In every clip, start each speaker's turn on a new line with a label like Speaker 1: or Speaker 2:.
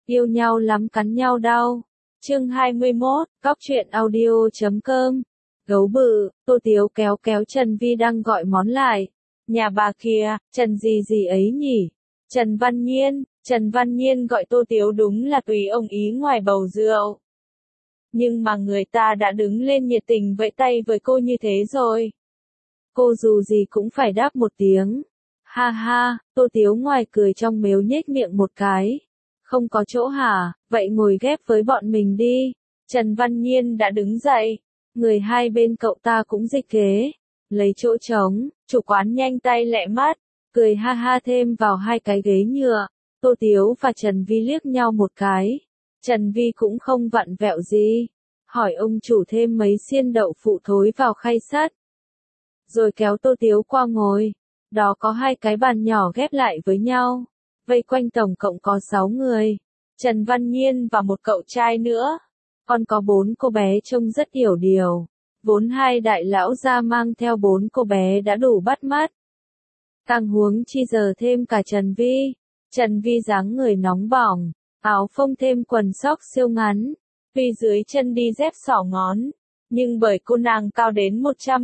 Speaker 1: Yêu nhau lắm cắn nhau đau. Chương 21, Cóc truyện audio.com. Gấu bự, Tô Tiếu kéo kéo Trần Vi đang gọi món lại. Nhà bà kìa, Trần gì ấy nhỉ? Trần Văn Nhiên gọi Tô Tiếu đúng là tùy ông ý ngoài bầu rượu. Nhưng mà người ta đã đứng lên nhiệt tình vẫy tay với cô như thế rồi. Cô dù gì cũng phải đáp một tiếng. Ha ha, Tô Tiếu ngoài cười trong mếu nhếch miệng một cái. Không có chỗ hả, vậy ngồi ghép với bọn mình đi. Trần Văn Nhiên đã đứng dậy. Người hai bên cậu ta cũng dịch ghế. Lấy chỗ trống, chủ quán nhanh tay lẹ mắt. Cười ha ha thêm vào hai cái ghế nhựa. Tô Tiếu và Trần Vi liếc nhau một cái. Trần Vi cũng không vặn vẹo gì. Hỏi ông chủ thêm mấy xiên đậu phụ thối vào khay sắt. Rồi kéo Tô Tiếu qua ngồi. Đó có hai cái bàn nhỏ ghép lại với nhau. Vây quanh tổng cộng có 6 người. Trần Văn Nhiên và một cậu trai nữa. Còn có 4 cô bé trông rất yểu điệu. Vốn hai đại lão gia mang theo 4 cô bé đã đủ bắt mắt. Càng huống chi giờ thêm cả Trần Vi. Trần Vi dáng người nóng bỏng. Áo phông thêm quần sóc siêu ngắn. Tuy dưới chân đi dép xỏ ngón. Nhưng bởi cô nàng cao đến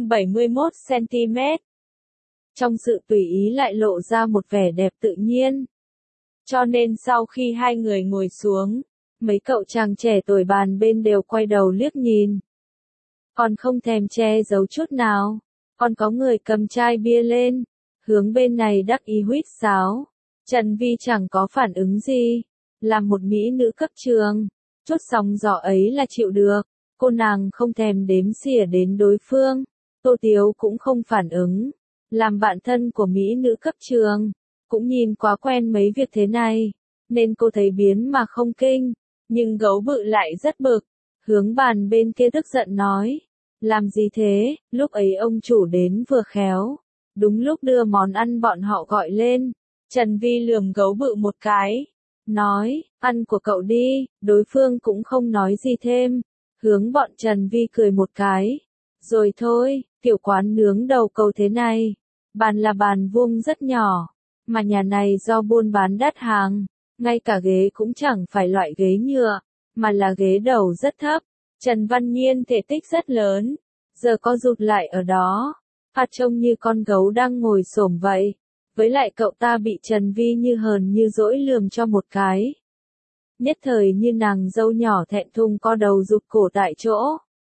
Speaker 1: 171cm. Trong sự tùy ý lại lộ ra một vẻ đẹp tự nhiên. Cho nên sau khi hai người ngồi xuống, mấy cậu chàng trẻ tuổi bàn bên đều quay đầu liếc nhìn. Còn không thèm che giấu chút nào. Còn có người cầm chai bia lên, hướng bên này đắc ý huýt sáo. Trần Vi chẳng có phản ứng gì. Làm một mỹ nữ cấp trường, chút sóng gió ấy là chịu được. Cô nàng không thèm đếm xỉa đến đối phương. Tô Tiếu cũng không phản ứng. Làm bạn thân của mỹ nữ cấp trường, cũng nhìn quá quen mấy việc thế này, nên cô thấy biến mà không kinh. Nhưng gấu bự lại rất bực, hướng bàn bên kia tức giận nói. Làm gì thế, lúc ấy ông chủ đến vừa khéo. Đúng lúc đưa món ăn bọn họ gọi lên. Trần Vi lườm gấu bự một cái. Nói, ăn của cậu đi, đối phương cũng không nói gì thêm. Hướng bọn Trần Vi cười một cái. Rồi thôi, kiểu quán nướng đầu cầu thế này. Bàn là bàn vuông rất nhỏ. Mà nhà này do buôn bán đắt hàng. Ngay cả ghế cũng chẳng phải loại ghế nhựa. Mà là ghế đầu rất thấp. Trần Văn Nhiên thể tích rất lớn. Giờ có rụt lại ở đó. Phát trông như con gấu đang ngồi xổm vậy. Với lại cậu ta bị Trần Vi như hờn như dỗi lườm cho một cái. Nhất thời như nàng dâu nhỏ thẹn thùng co đầu rụt cổ tại chỗ.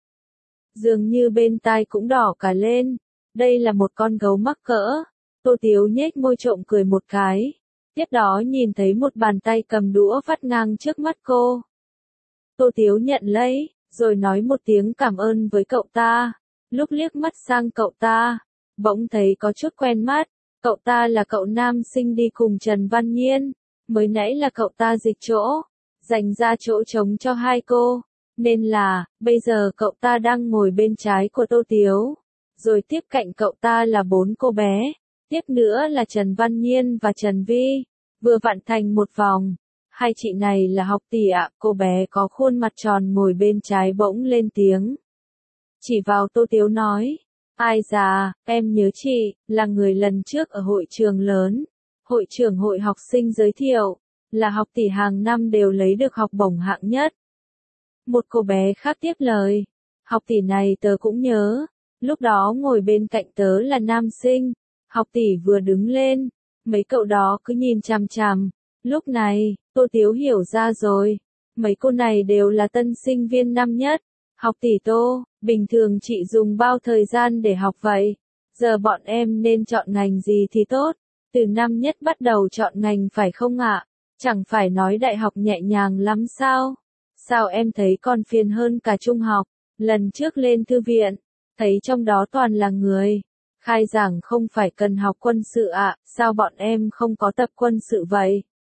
Speaker 1: Dường như bên tai cũng đỏ cả lên. Đây là một con gấu mắc cỡ. Tô Tiếu nhếch môi trộm cười một cái. Tiếp đó nhìn thấy một bàn tay cầm đũa vắt ngang trước mắt cô. Tô Tiếu nhận lấy, rồi nói một tiếng cảm ơn với cậu ta. Lúc liếc mắt sang cậu ta, bỗng thấy có chút quen mắt. Cậu ta là cậu nam sinh đi cùng Trần Văn Nhiên. Mới nãy là cậu ta dịch chỗ, dành ra chỗ trống cho hai cô. Nên là, bây giờ cậu ta đang ngồi bên trái của Tô Tiếu. Rồi tiếp cạnh cậu ta là 4 cô bé. Tiếp nữa là Trần Văn Nhiên và Trần Vi. Vừa vặn thành một vòng. Hai chị này là học tỷ ạ. Cô bé có khuôn mặt tròn ngồi bên trái bỗng lên tiếng. Chỉ vào Tô Tiếu nói. Ai già, em nhớ chị, là người lần trước ở hội trường lớn. Hội trưởng hội học sinh giới thiệu. Là học tỷ hàng năm đều lấy được học bổng hạng nhất. Một cô bé khác tiếp lời. Học tỷ này tớ cũng nhớ. Lúc đó ngồi bên cạnh tớ là nam sinh. Học tỷ vừa đứng lên. Mấy cậu đó cứ nhìn chằm chằm. Lúc này, Tô Tiếu hiểu ra rồi. Mấy cô này đều là tân sinh viên năm nhất. Học tỷ Tô, bình thường chị dùng bao thời gian để học vậy? Giờ bọn em nên chọn ngành gì thì tốt? Từ năm nhất bắt đầu chọn ngành phải không ạ? Chẳng phải nói đại học nhẹ nhàng lắm sao? Sao em thấy còn phiền hơn cả trung học? Lần trước lên thư viện, thấy trong đó toàn là người. Khai giảng không phải cần học quân sự ạ, sao bọn em không có tập quân sự vậy?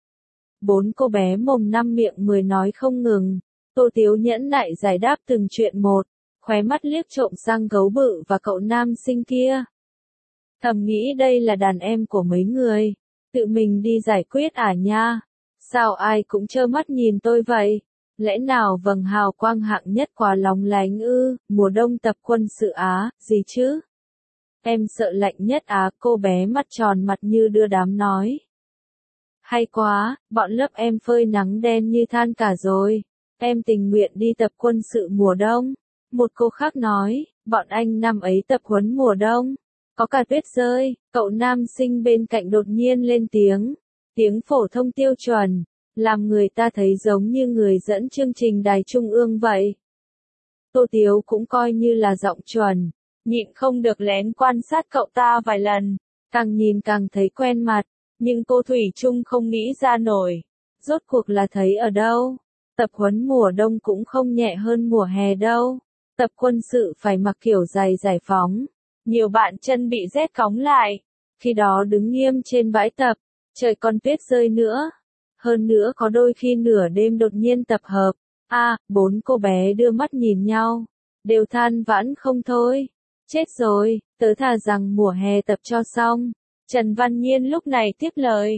Speaker 1: 4 cô bé mồm 5 miệng 10 nói không ngừng. Tô Tiếu nhẫn nại giải đáp từng chuyện một, khóe mắt liếc trộm sang gấu bự và cậu nam sinh kia. Thầm nghĩ đây là đàn em của mấy người, tự mình đi giải quyết à nha. Sao ai cũng trơ mắt nhìn tôi vậy? Lẽ nào vầng hào quang hạng nhất quá lóng lánh ư? Mùa đông tập quân sự á, gì chứ? Em sợ lạnh nhất á, cô bé mắt tròn mặt như đưa đám nói. Hay quá, bọn lớp em phơi nắng đen như than cả rồi. Em tình nguyện đi tập quân sự mùa đông. Một cô khác nói, bọn anh năm ấy tập huấn mùa đông. Có cả tuyết rơi, cậu nam sinh bên cạnh đột nhiên lên tiếng. Tiếng phổ thông tiêu chuẩn, làm người ta thấy giống như người dẫn chương trình đài trung ương vậy. Tô Tiếu cũng coi như là giọng chuẩn, nhịn không được lén quan sát cậu ta vài lần, càng nhìn càng thấy quen mặt, nhưng cô thủy chung không nghĩ ra nổi. Rốt cuộc là thấy ở đâu? Tập huấn mùa đông cũng không nhẹ hơn mùa hè đâu. Tập quân sự phải mặc kiểu giày giải phóng. Nhiều bạn chân bị rét cóng lại. Khi đó đứng nghiêm trên bãi tập, trời còn tuyết rơi nữa. Hơn nữa có đôi khi nửa đêm đột nhiên tập hợp. Bốn cô bé đưa mắt nhìn nhau. Đều than vãn không thôi. Chết rồi, tớ thà rằng mùa hè tập cho xong. Trần Văn Nhiên lúc này tiếp lời.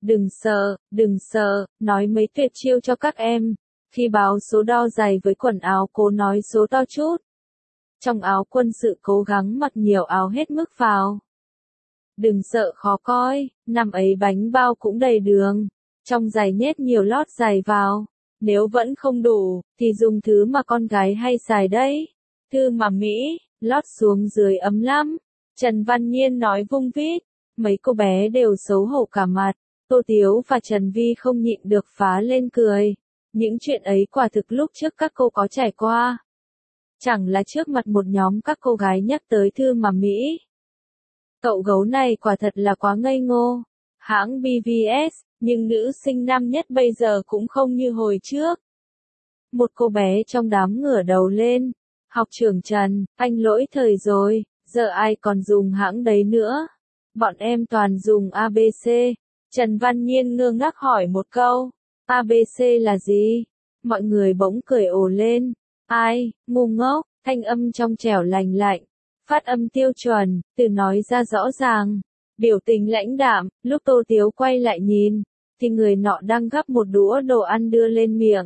Speaker 1: Đừng sợ, nói mấy tuyệt chiêu cho các em. Khi báo số đo giày với quần áo cố nói số to chút. Trong áo quân sự cố gắng mặc nhiều áo hết mức vào. Đừng sợ khó coi, năm ấy bánh bao cũng đầy đường. Trong giày nhét nhiều lót giày vào. Nếu vẫn không đủ, thì dùng thứ mà con gái hay xài đấy. Thư mà Mỹ, lót xuống dưới ấm lắm. Trần Văn Nhiên nói vung vít. Mấy cô bé đều xấu hổ cả mặt. Tô Tiếu và Trần Vi không nhịn được phá lên cười. Những chuyện ấy quả thực lúc trước các cô có trải qua. Chẳng là trước mặt một nhóm các cô gái nhắc tới Thư mà Mỹ. Cậu gấu này quả thật là quá ngây ngô. Hãng BVS, nhưng nữ sinh năm nhất bây giờ cũng không như hồi trước. Một cô bé trong đám ngửa đầu lên. Học trưởng Trần, anh lỗi thời rồi, giờ ai còn dùng hãng đấy nữa. Bọn em toàn dùng ABC. Trần Văn Nhiên ngơ ngác hỏi một câu. ABC là gì? Mọi người bỗng cười ồ lên. Ai, ngu ngốc, thanh âm trong trẻo lành lạnh. Phát âm tiêu chuẩn, từ nói ra rõ ràng. Biểu tình lãnh đạm, lúc Tô Tiếu quay lại nhìn, thì người nọ đang gắp một đũa đồ ăn đưa lên miệng.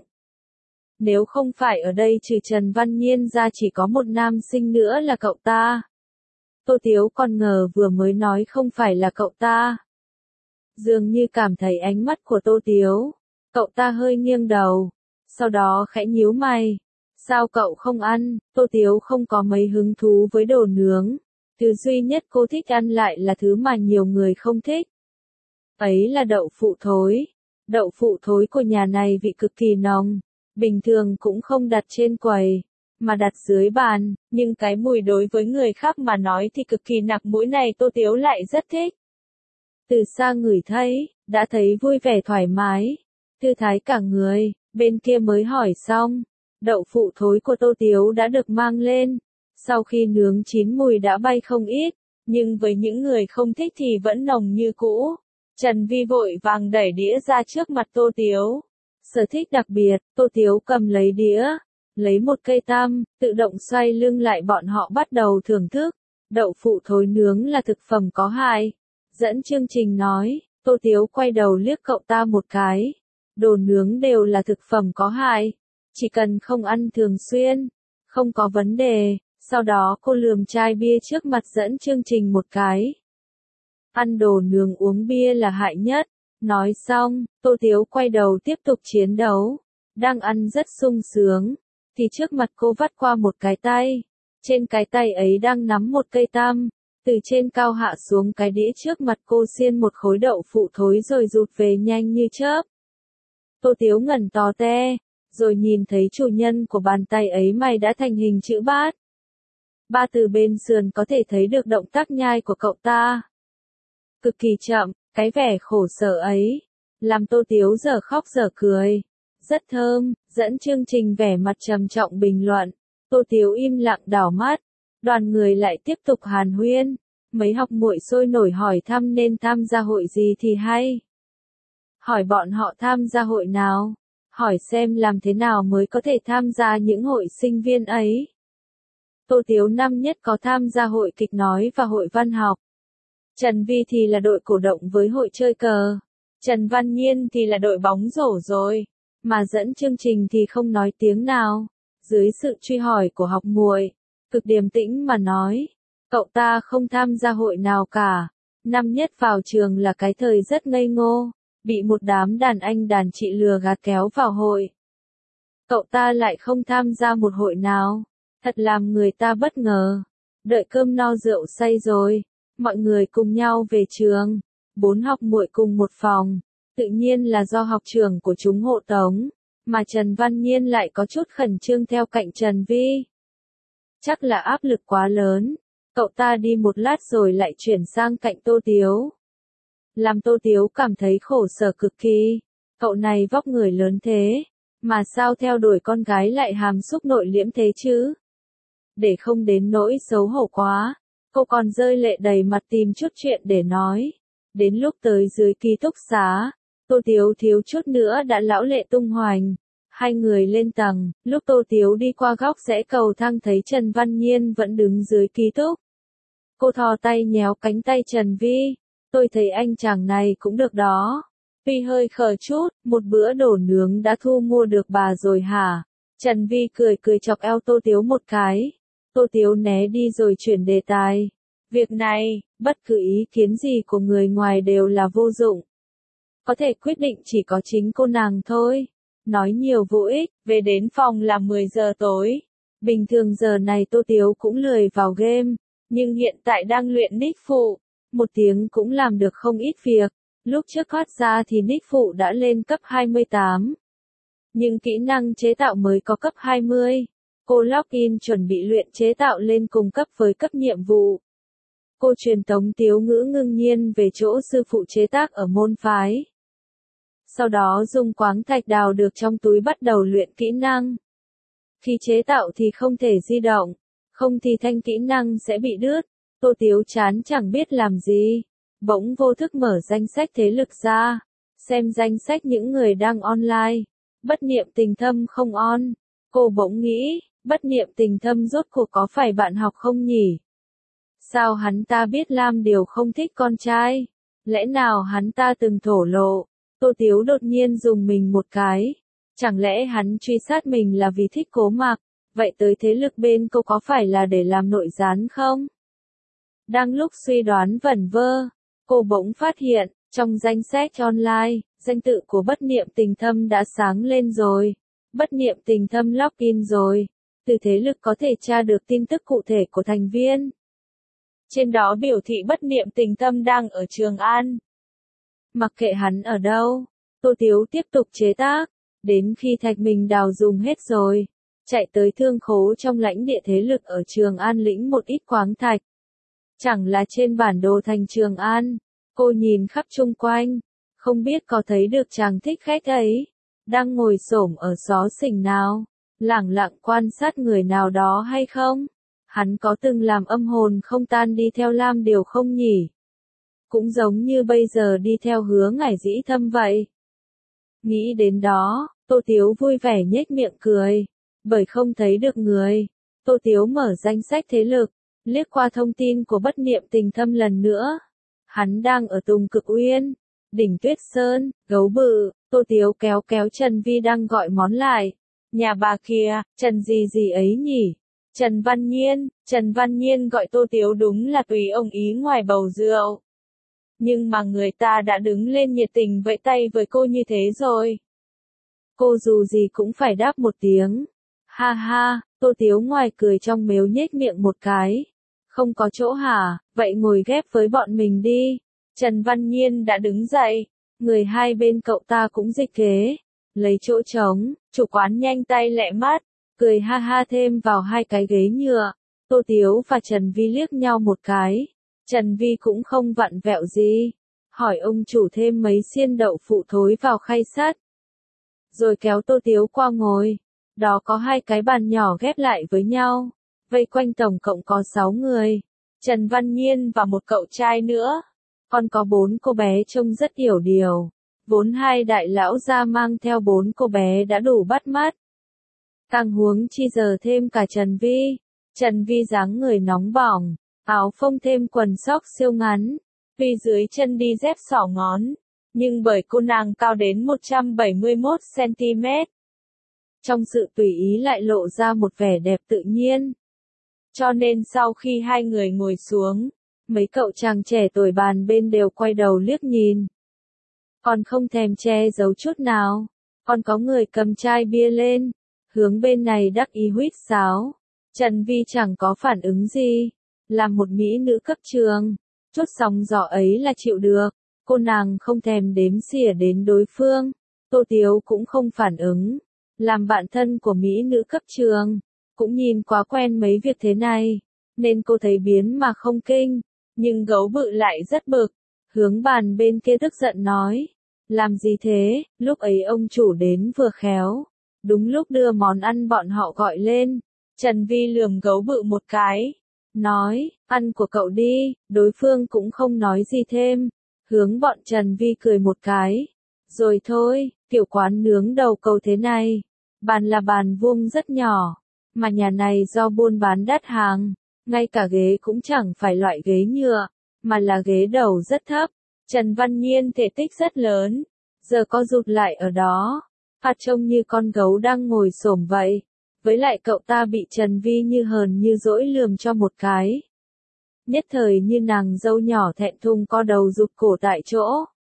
Speaker 1: Nếu không phải ở đây trừ Trần Văn Nhiên ra chỉ có một nam sinh nữa là cậu ta. Tô Tiếu còn ngờ vừa mới nói không phải là cậu ta. Dường như cảm thấy ánh mắt của Tô Tiếu. Cậu ta hơi nghiêng đầu. Sau đó khẽ nhíu mày. Sao cậu không ăn? Tô Tiếu không có mấy hứng thú với đồ nướng. Thứ duy nhất cô thích ăn lại là thứ mà nhiều người không thích. Ấy là đậu phụ thối. Đậu phụ thối của nhà này vị cực kỳ nồng. Bình thường cũng không đặt trên quầy, mà đặt dưới bàn, nhưng cái mùi đối với người khác mà nói thì cực kỳ nặc mũi này Tô Tiếu lại rất thích. Từ xa ngửi thấy, đã thấy vui vẻ thoải mái, thư thái cả người, bên kia mới hỏi xong. Đậu phụ thối của Tô Tiếu đã được mang lên. Sau khi nướng chín mùi đã bay không ít, nhưng với những người không thích thì vẫn nồng như cũ. Trần Vi vội vàng đẩy đĩa ra trước mặt Tô Tiếu. Sở thích đặc biệt, Tô Tiếu cầm lấy đĩa, lấy một cây tăm, tự động xoay lưng lại bọn họ bắt đầu thưởng thức. Đậu phụ thối nướng là thực phẩm có hại. Dẫn chương trình nói, Tô Tiếu quay đầu liếc cậu ta một cái. Đồ nướng đều là thực phẩm có hại. Chỉ cần không ăn thường xuyên, không có vấn đề. Sau đó cô lườm chai bia trước mặt dẫn chương trình một cái. Ăn đồ nướng uống bia là hại nhất. Nói xong, Tô Tiếu quay đầu tiếp tục chiến đấu. Đang ăn rất sung sướng. Thì trước mặt cô vắt qua một cái tay. Trên cái tay ấy đang nắm một cây tăm. Từ trên cao hạ xuống cái đĩa trước mặt cô xiên một khối đậu phụ thối rồi rụt về nhanh như chớp. Tô Tiếu ngẩn to te. Rồi nhìn thấy chủ nhân của bàn tay ấy mày đã thành hình chữ bát. Ba từ bên sườn có thể thấy được động tác nhai của cậu ta. Cực kỳ chậm, cái vẻ khổ sở ấy. Làm Tô Tiếu giờ khóc giờ cười. Rất thơm, dẫn chương trình vẻ mặt trầm trọng bình luận. Tô Tiếu im lặng đảo mắt. Đoàn người lại tiếp tục hàn huyên. Mấy học muội sôi nổi hỏi thăm nên tham gia hội gì thì hay. Hỏi bọn họ tham gia hội nào. Hỏi xem làm thế nào mới có thể tham gia những hội sinh viên ấy. Tô Tiếu năm nhất có tham gia hội kịch nói và hội văn học. Trần Vi thì là đội cổ động với hội chơi cờ. Trần Văn Nhiên thì là đội bóng rổ rồi. Mà dẫn chương trình thì không nói tiếng nào. Dưới sự truy hỏi của học muội, cực điềm tĩnh mà nói. Cậu ta không tham gia hội nào cả. Năm nhất vào trường là cái thời rất ngây ngô. bị một đám đàn anh đàn chị lừa gạt kéo vào hội. Cậu ta lại không tham gia một hội nào, thật làm người ta bất ngờ. Đợi cơm no rượu say rồi, mọi người cùng nhau về trường, 4 học muội cùng một phòng, tự nhiên là do học trưởng của chúng hộ tống, mà Trần Văn Nhiên lại có chút khẩn trương theo cạnh Trần Vi. Chắc là áp lực quá lớn, cậu ta đi một lát rồi lại chuyển sang cạnh Tô Tiếu. Làm Tô Tiếu cảm thấy khổ sở cực kỳ, cậu này vóc người lớn thế, mà sao theo đuổi con gái lại hàm xúc nội liễm thế chứ? Để không đến nỗi xấu hổ quá, cô còn rơi lệ đầy mặt tìm chút chuyện để nói. Đến lúc tới dưới ký túc xá, Tô Tiếu thiếu chút nữa đã lão lệ tung hoành. Hai người lên tầng, lúc Tô Tiếu đi qua góc rẽ cầu thang thấy Trần Văn Nhiên vẫn đứng dưới ký túc. Cô thò tay nhéo cánh tay Trần Vi, tôi thấy anh chàng này cũng được đó. Vi hơi khờ chút, một bữa đồ nướng đã thu mua được bà rồi hả? Trần Vi cười cười chọc eo Tô Tiếu một cái. Tô Tiếu né đi rồi chuyển đề tài. Việc này, bất cứ ý kiến gì của người ngoài đều là vô dụng. Có thể quyết định chỉ có chính cô nàng thôi. Nói nhiều vô ích, về đến phòng là 10 giờ tối. Bình thường giờ này Tô Tiếu cũng lười vào game, nhưng hiện tại đang luyện nick phụ. Một tiếng cũng làm được không ít việc. Lúc trước thoát ra thì nick phụ đã lên cấp 28. Nhưng kỹ năng chế tạo mới có cấp 20. Cô login chuẩn bị luyện chế tạo lên cùng cấp với cấp nhiệm vụ. Cô truyền tống Tiếu Ngữ ngưng nhiên về chỗ sư phụ chế tác ở môn phái. Sau đó dùng quáng thạch đào được trong túi bắt đầu luyện kỹ năng. Khi chế tạo thì không thể di động, không thì thanh kỹ năng sẽ bị đứt. Tô Tiếu chán chẳng biết làm gì. Bỗng vô thức mở danh sách thế lực ra, xem danh sách những người đang online. Bất niệm tình thâm không on. Cô bỗng nghĩ, bất niệm tình thâm rốt cuộc có phải bạn học không nhỉ? Sao hắn ta biết Lam Điều không thích con trai? Lẽ nào hắn ta từng thổ lộ? Tô Tiếu đột nhiên dùng mình một cái. Chẳng lẽ hắn truy sát mình là vì thích Cố Mạc? Vậy tới thế lực bên cô có phải là để làm nội gián không? Đang lúc suy đoán vẩn vơ, cô bỗng phát hiện, trong danh sách online, danh tự của bất niệm tình thâm đã sáng lên rồi. Bất niệm tình thâm login rồi. Từ thế lực có thể tra được tin tức cụ thể của thành viên. Trên đó biểu thị bất niệm tình thâm đang ở Trường An. Mặc kệ hắn ở đâu, Tô Tiếu tiếp tục chế tác, đến khi thạch mình đào dùng hết rồi, chạy tới thương khố trong lãnh địa thế lực ở Trường An lĩnh một ít quáng thạch. Chẳng là trên bản đồ thành Trường An, cô nhìn khắp chung quanh, không biết có thấy được chàng thích khách ấy, đang ngồi xổm ở xó xỉnh nào, lẳng lặng quan sát người nào đó hay không? Hắn có từng làm âm hồn không tan đi theo Lam Điều không nhỉ? Cũng giống như bây giờ đi theo Hứa Ngải Dĩ Thâm vậy. Nghĩ đến đó, Tô Tiếu vui vẻ nhếch miệng cười, bởi không thấy được người. Tô Tiếu mở danh sách thế lực, liếc qua thông tin của bất niệm tình thâm lần nữa. Hắn đang ở Tùng Cực Uyên, đỉnh Tuyết Sơn, Gấu Bự. Tô Tiếu kéo kéo Trần Vi đang gọi món lại. Nhà bà kia, Trần gì ấy nhỉ? Trần Văn Nhiên gọi Tô Tiếu đúng là tùy ông ý ngoài bầu rượu. Nhưng mà người ta đã đứng lên nhiệt tình vẫy tay với cô như thế rồi. Cô dù gì cũng phải đáp một tiếng. Ha ha, Tô Tiếu ngoài cười trong mếu nhếch miệng một cái. Không có chỗ hả, vậy ngồi ghép với bọn mình đi. Trần Văn Nhiên đã đứng dậy, người hai bên cậu ta cũng dịch ghế, lấy chỗ trống, chủ quán nhanh tay lẹ mắt, cười ha ha thêm vào hai cái ghế nhựa. Tô Tiếu và Trần Vi liếc nhau một cái, Trần Vi cũng không vặn vẹo gì, hỏi ông chủ thêm mấy xiên đậu phụ thối vào khay sắt. Rồi kéo Tô Tiếu qua ngồi, đó có hai cái bàn nhỏ ghép lại với nhau, vây quanh tổng cộng có 6 người, Trần Văn Nhiên và một cậu trai nữa. Còn có 4 cô bé trông rất yểu điệu. Vốn hai đại lão gia mang theo 4 cô bé đã đủ bắt mắt. Càng huống chi giờ thêm cả Trần Vi. Trần Vi dáng người nóng bỏng, áo phông thêm quần sóc siêu ngắn, vì dưới chân đi dép xỏ ngón, nhưng bởi cô nàng cao đến 171 cm. Trong sự tùy ý lại lộ ra một vẻ đẹp tự nhiên. Cho nên sau khi hai người ngồi xuống, mấy cậu chàng trẻ tuổi bàn bên đều quay đầu liếc nhìn. Còn không thèm che giấu chút nào. Còn có người cầm chai bia lên, hướng bên này đắc ý huýt sáo. Trần Vi chẳng có phản ứng gì. Là một mỹ nữ cấp trường, chút sóng gió ấy là chịu được. Cô nàng không thèm đếm xỉa đến đối phương. Tô Tiếu cũng không phản ứng. Làm bạn thân của mỹ nữ cấp trường, cũng nhìn quá quen mấy việc thế này, nên cô thấy biến mà không kinh. Nhưng gấu bự lại rất bực, hướng bàn bên kia tức giận nói. Làm gì thế, lúc ấy ông chủ đến vừa khéo. Đúng lúc đưa món ăn bọn họ gọi lên. Trần Vi lườm gấu bự một cái. Nói, ăn của cậu đi, đối phương cũng không nói gì thêm. Hướng bọn Trần Vi cười một cái. Rồi thôi, kiểu quán nướng đầu cầu thế này. Bàn là bàn vuông rất nhỏ. Mà nhà này do buôn bán đắt hàng. Ngay cả ghế cũng chẳng phải loại ghế nhựa. Mà là ghế đầu rất thấp. Trần Văn Nhiên thể tích rất lớn. Giờ co rụt lại ở đó. Phát trông như con gấu đang ngồi xổm vậy. Với lại cậu ta bị Trần Vi như hờn như dỗi lườm cho một cái. Nhất thời như nàng dâu nhỏ thẹn thùng co đầu rụt cổ tại chỗ.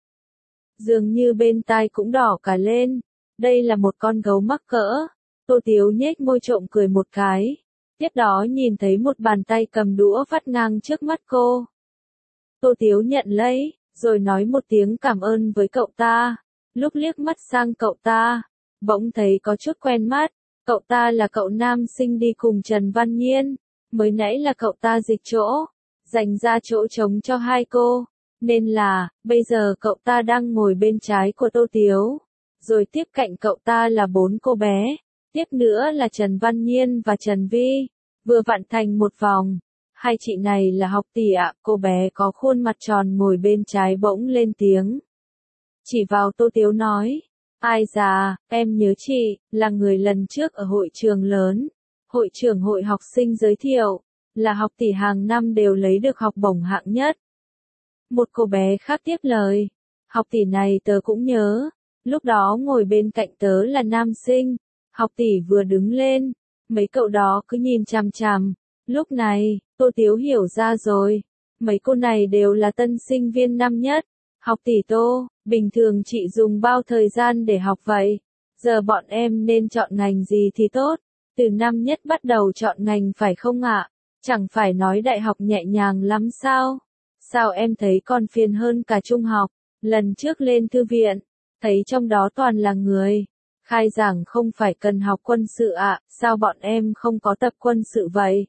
Speaker 1: Dường như bên tai cũng đỏ cả lên. Đây là một con gấu mắc cỡ. Tô Tiếu nhếch môi trộm cười một cái. Tiếp đó nhìn thấy một bàn tay cầm đũa vắt ngang trước mắt cô. Tô Tiếu nhận lấy, rồi nói một tiếng cảm ơn với cậu ta. Lúc liếc mắt sang cậu ta, bỗng thấy có chút quen mắt. Cậu ta là cậu nam sinh đi cùng Trần Văn Nhiên. Mới nãy là cậu ta dịch chỗ, dành ra chỗ trống cho hai cô. Nên là, bây giờ cậu ta đang ngồi bên trái của Tô Tiếu. Rồi tiếp cạnh cậu ta là 4 cô bé. Tiếp nữa là Trần Văn Nhiên và Trần Vi. Vừa vặn thành một vòng. Hai chị này là học tỷ ạ. Cô bé có khuôn mặt tròn ngồi bên trái bỗng lên tiếng. Chỉ vào Tô Tiếu nói. Ai già, em nhớ chị, là người lần trước ở hội trường lớn. Hội trưởng hội học sinh giới thiệu. Là học tỷ hàng năm đều lấy được học bổng hạng nhất. Một cô bé khác tiếp lời. Học tỷ này tớ cũng nhớ. Lúc đó ngồi bên cạnh tớ là nam sinh. Học tỷ vừa đứng lên. Mấy cậu đó cứ nhìn chằm chằm. Lúc này, Tô Tiếu hiểu ra rồi. Mấy cô này đều là tân sinh viên năm nhất. Học tỷ Tô, bình thường chị dùng bao thời gian để học vậy? Giờ bọn em nên chọn ngành gì thì tốt? Từ năm nhất bắt đầu chọn ngành phải không ạ? Chẳng phải nói đại học nhẹ nhàng lắm sao? Sao em thấy còn phiền hơn cả trung học? Lần trước lên thư viện, thấy trong đó toàn là người. Khai giảng không phải cần học quân sự ạ, sao bọn em không có tập quân sự vậy?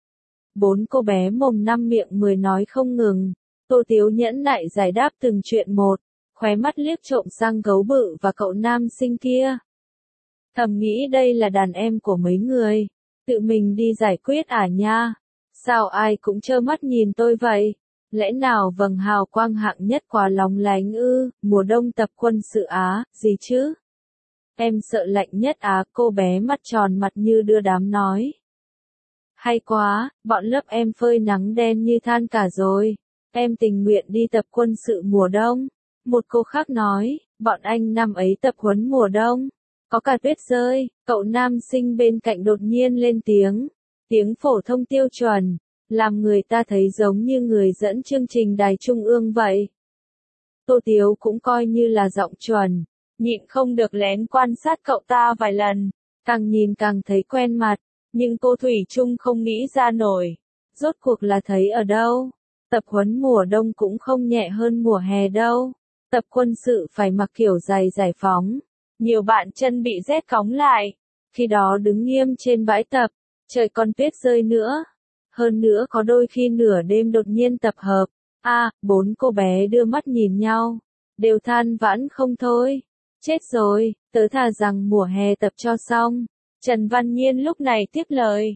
Speaker 1: 4 cô bé mồm năm miệng 10 nói không ngừng. Tô Tiếu nhẫn nại giải đáp từng chuyện một, khóe mắt liếc trộm sang gấu bự và cậu nam sinh kia. Thầm nghĩ đây là đàn em của mấy người, tự mình đi giải quyết à nha. Sao ai cũng trơ mắt nhìn tôi vậy? Lẽ nào vầng hào quang hạng nhất quá lóng lánh ư? Mùa đông tập quân sự á, gì chứ? Em sợ lạnh nhất á, cô bé mắt tròn mặt như đưa đám nói. Hay quá, bọn lớp em phơi nắng đen như than cả rồi. Em tình nguyện đi tập quân sự mùa đông. Một cô khác nói, bọn anh năm ấy tập huấn mùa đông. Có cả tuyết rơi, cậu nam sinh bên cạnh đột nhiên lên tiếng. Tiếng phổ thông tiêu chuẩn, làm người ta thấy giống như người dẫn chương trình đài trung ương vậy. Tô Tiếu cũng coi như là giọng chuẩn, nhịn không được lén quan sát cậu ta vài lần, càng nhìn càng thấy quen mặt, nhưng cô thủy chung không nghĩ ra nổi. Rốt cuộc là thấy ở đâu? Tập huấn mùa đông cũng không nhẹ hơn mùa hè đâu. Tập quân sự phải mặc kiểu giày giải phóng. Nhiều bạn chân bị rét cóng lại. Khi đó đứng nghiêm trên bãi tập, trời còn tuyết rơi nữa. Hơn nữa có đôi khi nửa đêm đột nhiên tập hợp. 4 cô bé đưa mắt nhìn nhau. Đều than vãn không thôi. Chết rồi, tớ thà rằng mùa hè tập cho xong. Trần Văn Nhiên lúc này tiếp lời.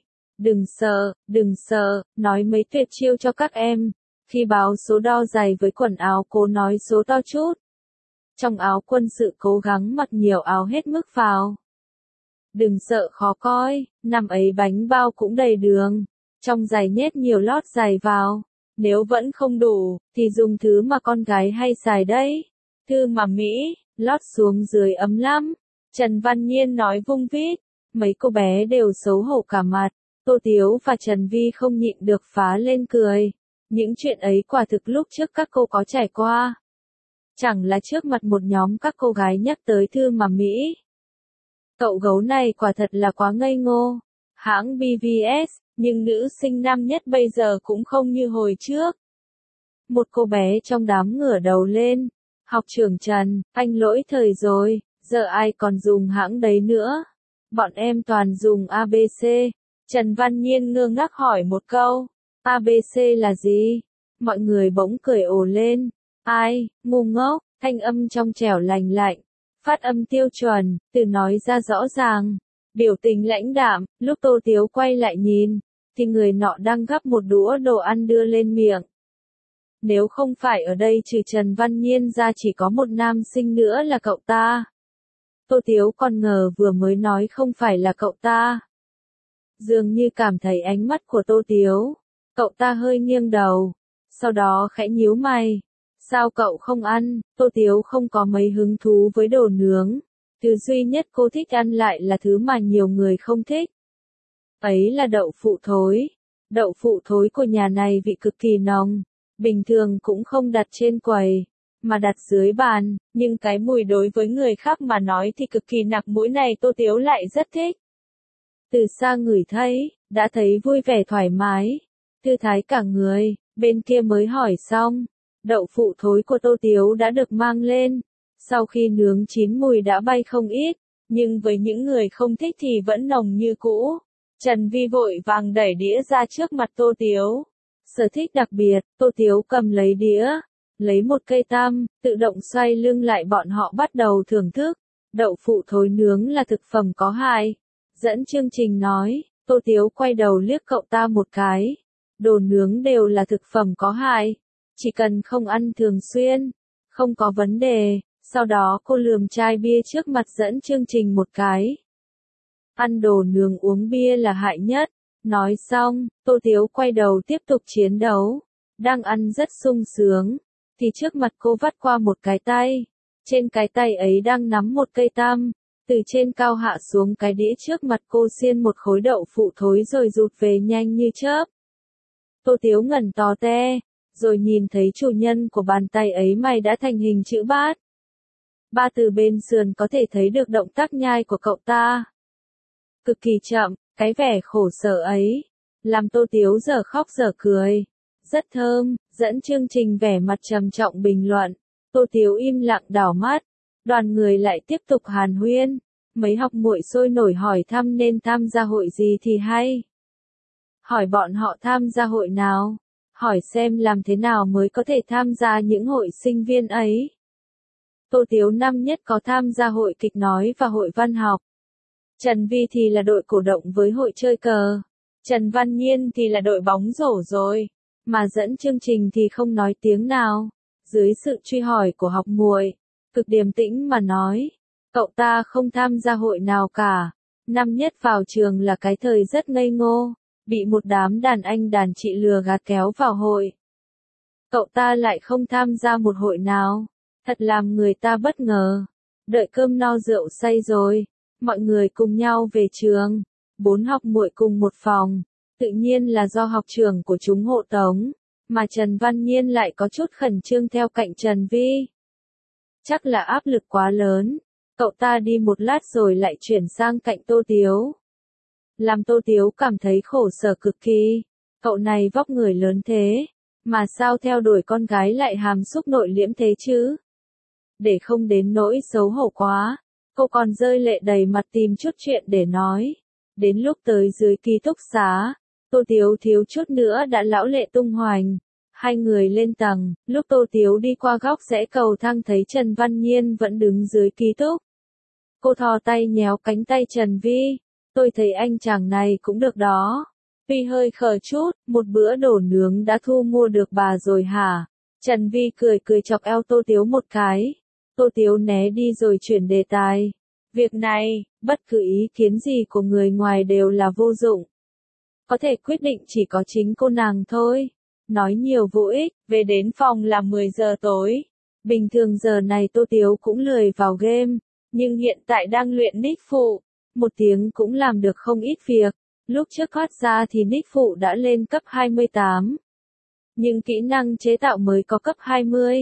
Speaker 1: Đừng sợ, nói mấy tuyệt chiêu cho các em. Khi báo số đo giày với quần áo cố nói số to chút. Trong áo quân sự cố gắng mặc nhiều áo hết mức vào. Đừng sợ khó coi, năm ấy bánh bao cũng đầy đường. Trong giày nhét nhiều lót giày vào. Nếu vẫn không đủ, thì dùng thứ mà con gái hay xài đấy. Thư mà Mỹ, lót xuống dưới ấm lắm. Trần Văn Nhiên nói vung vít. Mấy cô bé đều xấu hổ cả mặt. Tô Tiếu và Trần Vi không nhịn được phá lên cười. Những chuyện ấy quả thực lúc trước các cô có trải qua. Chẳng là trước mặt một nhóm các cô gái nhắc tới Thư mà Mỹ. Cậu gấu này quả thật là quá ngây ngô. Hãng BVS, nhưng nữ sinh năm nhất bây giờ cũng không như hồi trước. Một cô bé trong đám ngửa đầu lên. Học trưởng Trần, anh lỗi thời rồi, giờ ai còn dùng hãng đấy nữa. Bọn em toàn dùng ABC. Trần Văn Nhiên ngơ ngác hỏi một câu. ABC là gì? Mọi người bỗng cười ồ lên. Ai, ngu ngốc, thanh âm trong trẻo lành lạnh. Phát âm tiêu chuẩn, từ nói ra rõ ràng. Biểu tình lãnh đạm, lúc Tô Tiếu quay lại nhìn, thì người nọ đang gắp một đũa đồ ăn đưa lên miệng. Nếu không phải ở đây trừ Trần Văn Nhiên ra chỉ có một nam sinh nữa là cậu ta. Tô Tiếu còn ngờ vừa mới nói không phải là cậu ta. Dường như cảm thấy ánh mắt của Tô Tiếu. Cậu ta hơi nghiêng đầu. Sau đó khẽ nhíu mày. Sao cậu không ăn? Tô Tiếu không có mấy hứng thú với đồ nướng. Thứ duy nhất cô thích ăn lại là thứ mà nhiều người không thích. Ấy là đậu phụ thối. Đậu phụ thối của nhà này vị cực kỳ nồng. Bình thường cũng không đặt trên quầy, mà đặt dưới bàn, nhưng cái mùi đối với người khác mà nói thì cực kỳ nặc mũi này Tô Tiếu lại rất thích. Từ xa ngửi thấy, đã thấy vui vẻ thoải mái, thư thái cả người, bên kia mới hỏi xong. Đậu phụ thối của Tô Tiếu đã được mang lên, sau khi nướng chín mùi đã bay không ít, nhưng với những người không thích thì vẫn nồng như cũ. Trần Vi vội vàng đẩy đĩa ra trước mặt Tô Tiếu. Sở thích đặc biệt, Tô Tiếu cầm lấy đĩa, lấy một cây tăm, tự động xoay lưng lại bọn họ bắt đầu thưởng thức. Đậu phụ thối nướng là thực phẩm có hại. Dẫn chương trình nói, Tô Tiếu quay đầu liếc cậu ta một cái. Đồ nướng đều là thực phẩm có hại. Chỉ cần không ăn thường xuyên, không có vấn đề. Sau đó cô lườm chai bia trước mặt dẫn chương trình một cái. Ăn đồ nướng uống bia là hại nhất. Nói xong, Tô Tiếu quay đầu tiếp tục chiến đấu. Đang ăn rất sung sướng, thì trước mặt cô vắt qua một cái tay. Trên cái tay ấy đang nắm một cây tăm. Từ trên cao hạ xuống cái đĩa trước mặt cô xiên một khối đậu phụ thối rồi rụt về nhanh như chớp. Tô Tiếu ngẩn to te, rồi nhìn thấy chủ nhân của bàn tay ấy mày đã thành hình chữ bát. Ba từ bên sườn có thể thấy được động tác nhai của cậu ta. Cực kỳ chậm. Cái vẻ khổ sở ấy, làm Tô Tiếu giờ khóc giờ cười. Rất thơm, dẫn chương trình vẻ mặt trầm trọng bình luận. Tô Tiếu im lặng đảo mắt. Đoàn người lại tiếp tục hàn huyên. Mấy học muội sôi nổi hỏi thăm nên tham gia hội gì thì hay. Hỏi bọn họ tham gia hội nào. Hỏi xem làm thế nào mới có thể tham gia những hội sinh viên ấy. Tô Tiếu năm nhất có tham gia hội kịch nói và hội văn học. Trần Vi thì là đội cổ động với hội chơi cờ. Trần Văn Nhiên thì là đội bóng rổ rồi. Mà dẫn chương trình thì không nói tiếng nào. Dưới sự truy hỏi của học muội, cực điềm tĩnh mà nói. Cậu ta không tham gia hội nào cả. Năm nhất vào trường là cái thời rất ngây ngô. Bị một đám đàn anh đàn chị lừa gạt kéo vào hội. Cậu ta lại không tham gia một hội nào. Thật làm người ta bất ngờ. Đợi cơm no rượu say rồi. Mọi người cùng nhau về trường, 4 học muội cùng một phòng, tự nhiên là do học trưởng của chúng hộ tống, mà Trần Văn Nhiên lại có chút khẩn trương theo cạnh Trần Vi. Chắc là áp lực quá lớn, cậu ta đi một lát rồi lại chuyển sang cạnh Tô Tiếu. Làm Tô Tiếu cảm thấy khổ sở cực kỳ, cậu này vóc người lớn thế, mà sao theo đuổi con gái lại hàm xúc nội liễm thế chứ? Để không đến nỗi xấu hổ quá. Cô còn rơi lệ đầy mặt tìm chút chuyện để nói. Đến lúc tới dưới ký túc xá, Tô Tiếu thiếu chút nữa đã lão lệ tung hoành. Hai người lên tầng, lúc Tô Tiếu đi qua góc rẽ cầu thang thấy Trần Văn Nhiên vẫn đứng dưới ký túc. Cô thò tay nhéo cánh tay Trần Vi. Tôi thấy anh chàng này cũng được đó. Vi hơi khờ chút, một bữa đồ nướng đã thu mua được bà rồi hả? Trần Vi cười cười chọc eo Tô Tiếu một cái. Tô Tiếu né đi rồi chuyển đề tài. Việc này, bất cứ ý kiến gì của người ngoài đều là vô dụng. Có thể quyết định chỉ có chính cô nàng thôi. Nói nhiều vô ích, về đến phòng là 10 giờ tối. Bình thường giờ này Tô Tiếu cũng lười vào game, nhưng hiện tại đang luyện nick phụ. Một tiếng cũng làm được không ít việc. Lúc trước thoát ra thì nick phụ đã lên cấp 28. Nhưng kỹ năng chế tạo mới có cấp 20.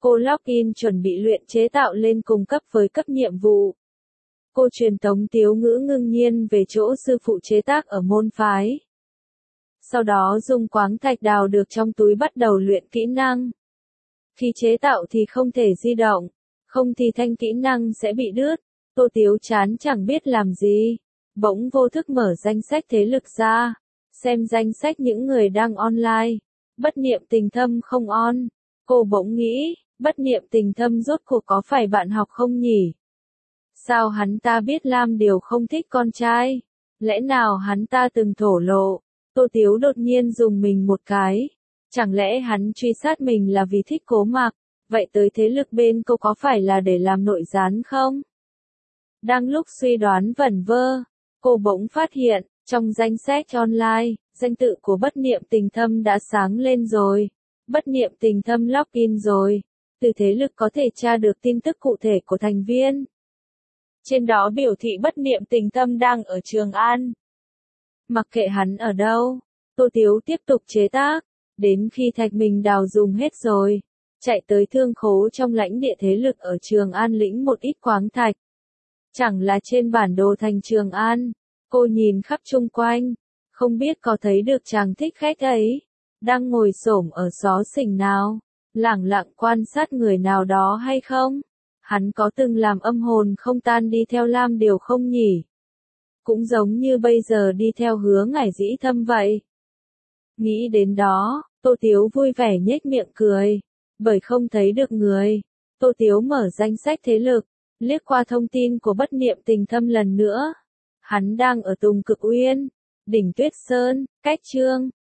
Speaker 1: Cô login chuẩn bị luyện chế tạo lên cùng cấp với cấp nhiệm vụ. Cô truyền Tống Tiếu Ngữ ngưng nhiên về chỗ sư phụ chế tác ở môn phái. Sau đó dùng quáng thạch đào được trong túi bắt đầu luyện kỹ năng. Khi chế tạo thì không thể di động, không thì thanh kỹ năng sẽ bị đứt. Tô Tiếu chán chẳng biết làm gì, bỗng vô thức mở danh sách thế lực ra, xem danh sách những người đang online. Bất niệm tình thâm không on. Cô bỗng nghĩ, bất niệm tình thâm rốt cuộc có phải bạn học không nhỉ? Sao hắn ta biết Lam Điều không thích con trai? Lẽ nào hắn ta từng thổ lộ? Tô Tiếu đột nhiên dùng mình một cái. Chẳng lẽ hắn truy sát mình là vì thích Cố Mạc? Vậy tới thế lực bên cô có phải là để làm nội gián không? Đang lúc suy đoán vẩn vơ, cô bỗng phát hiện, trong danh sách online, danh tự của bất niệm tình thâm đã sáng lên rồi. Bất niệm tình thâm login rồi. Từ thế lực có thể tra được tin tức cụ thể của thành viên. Trên đó biểu thị bất niệm tình thâm đang ở Trường An. Mặc kệ hắn ở đâu, Tô Tiếu tiếp tục chế tác, đến khi thạch mình đào dùng hết rồi, chạy tới thương khố trong lãnh địa thế lực ở Trường An lĩnh một ít khoáng thạch. Chẳng là trên bản đồ thành Trường An, cô nhìn khắp chung quanh, không biết có thấy được chàng thích khách ấy, đang ngồi xổm ở xó xỉnh nào, lẳng lặng quan sát người nào đó hay không? Hắn có từng làm âm hồn không tan đi theo Lam Điều không nhỉ? Cũng giống như bây giờ đi theo Hứa Ngải Dĩ Thâm vậy. Nghĩ đến đó, Tô Tiếu vui vẻ nhếch miệng cười, bởi không thấy được người. Tô Tiếu mở danh sách thế lực, liếc qua thông tin của bất niệm tình thâm lần nữa. Hắn đang ở Tùng Cực Uyên, đỉnh Tuyết Sơn, cách Trương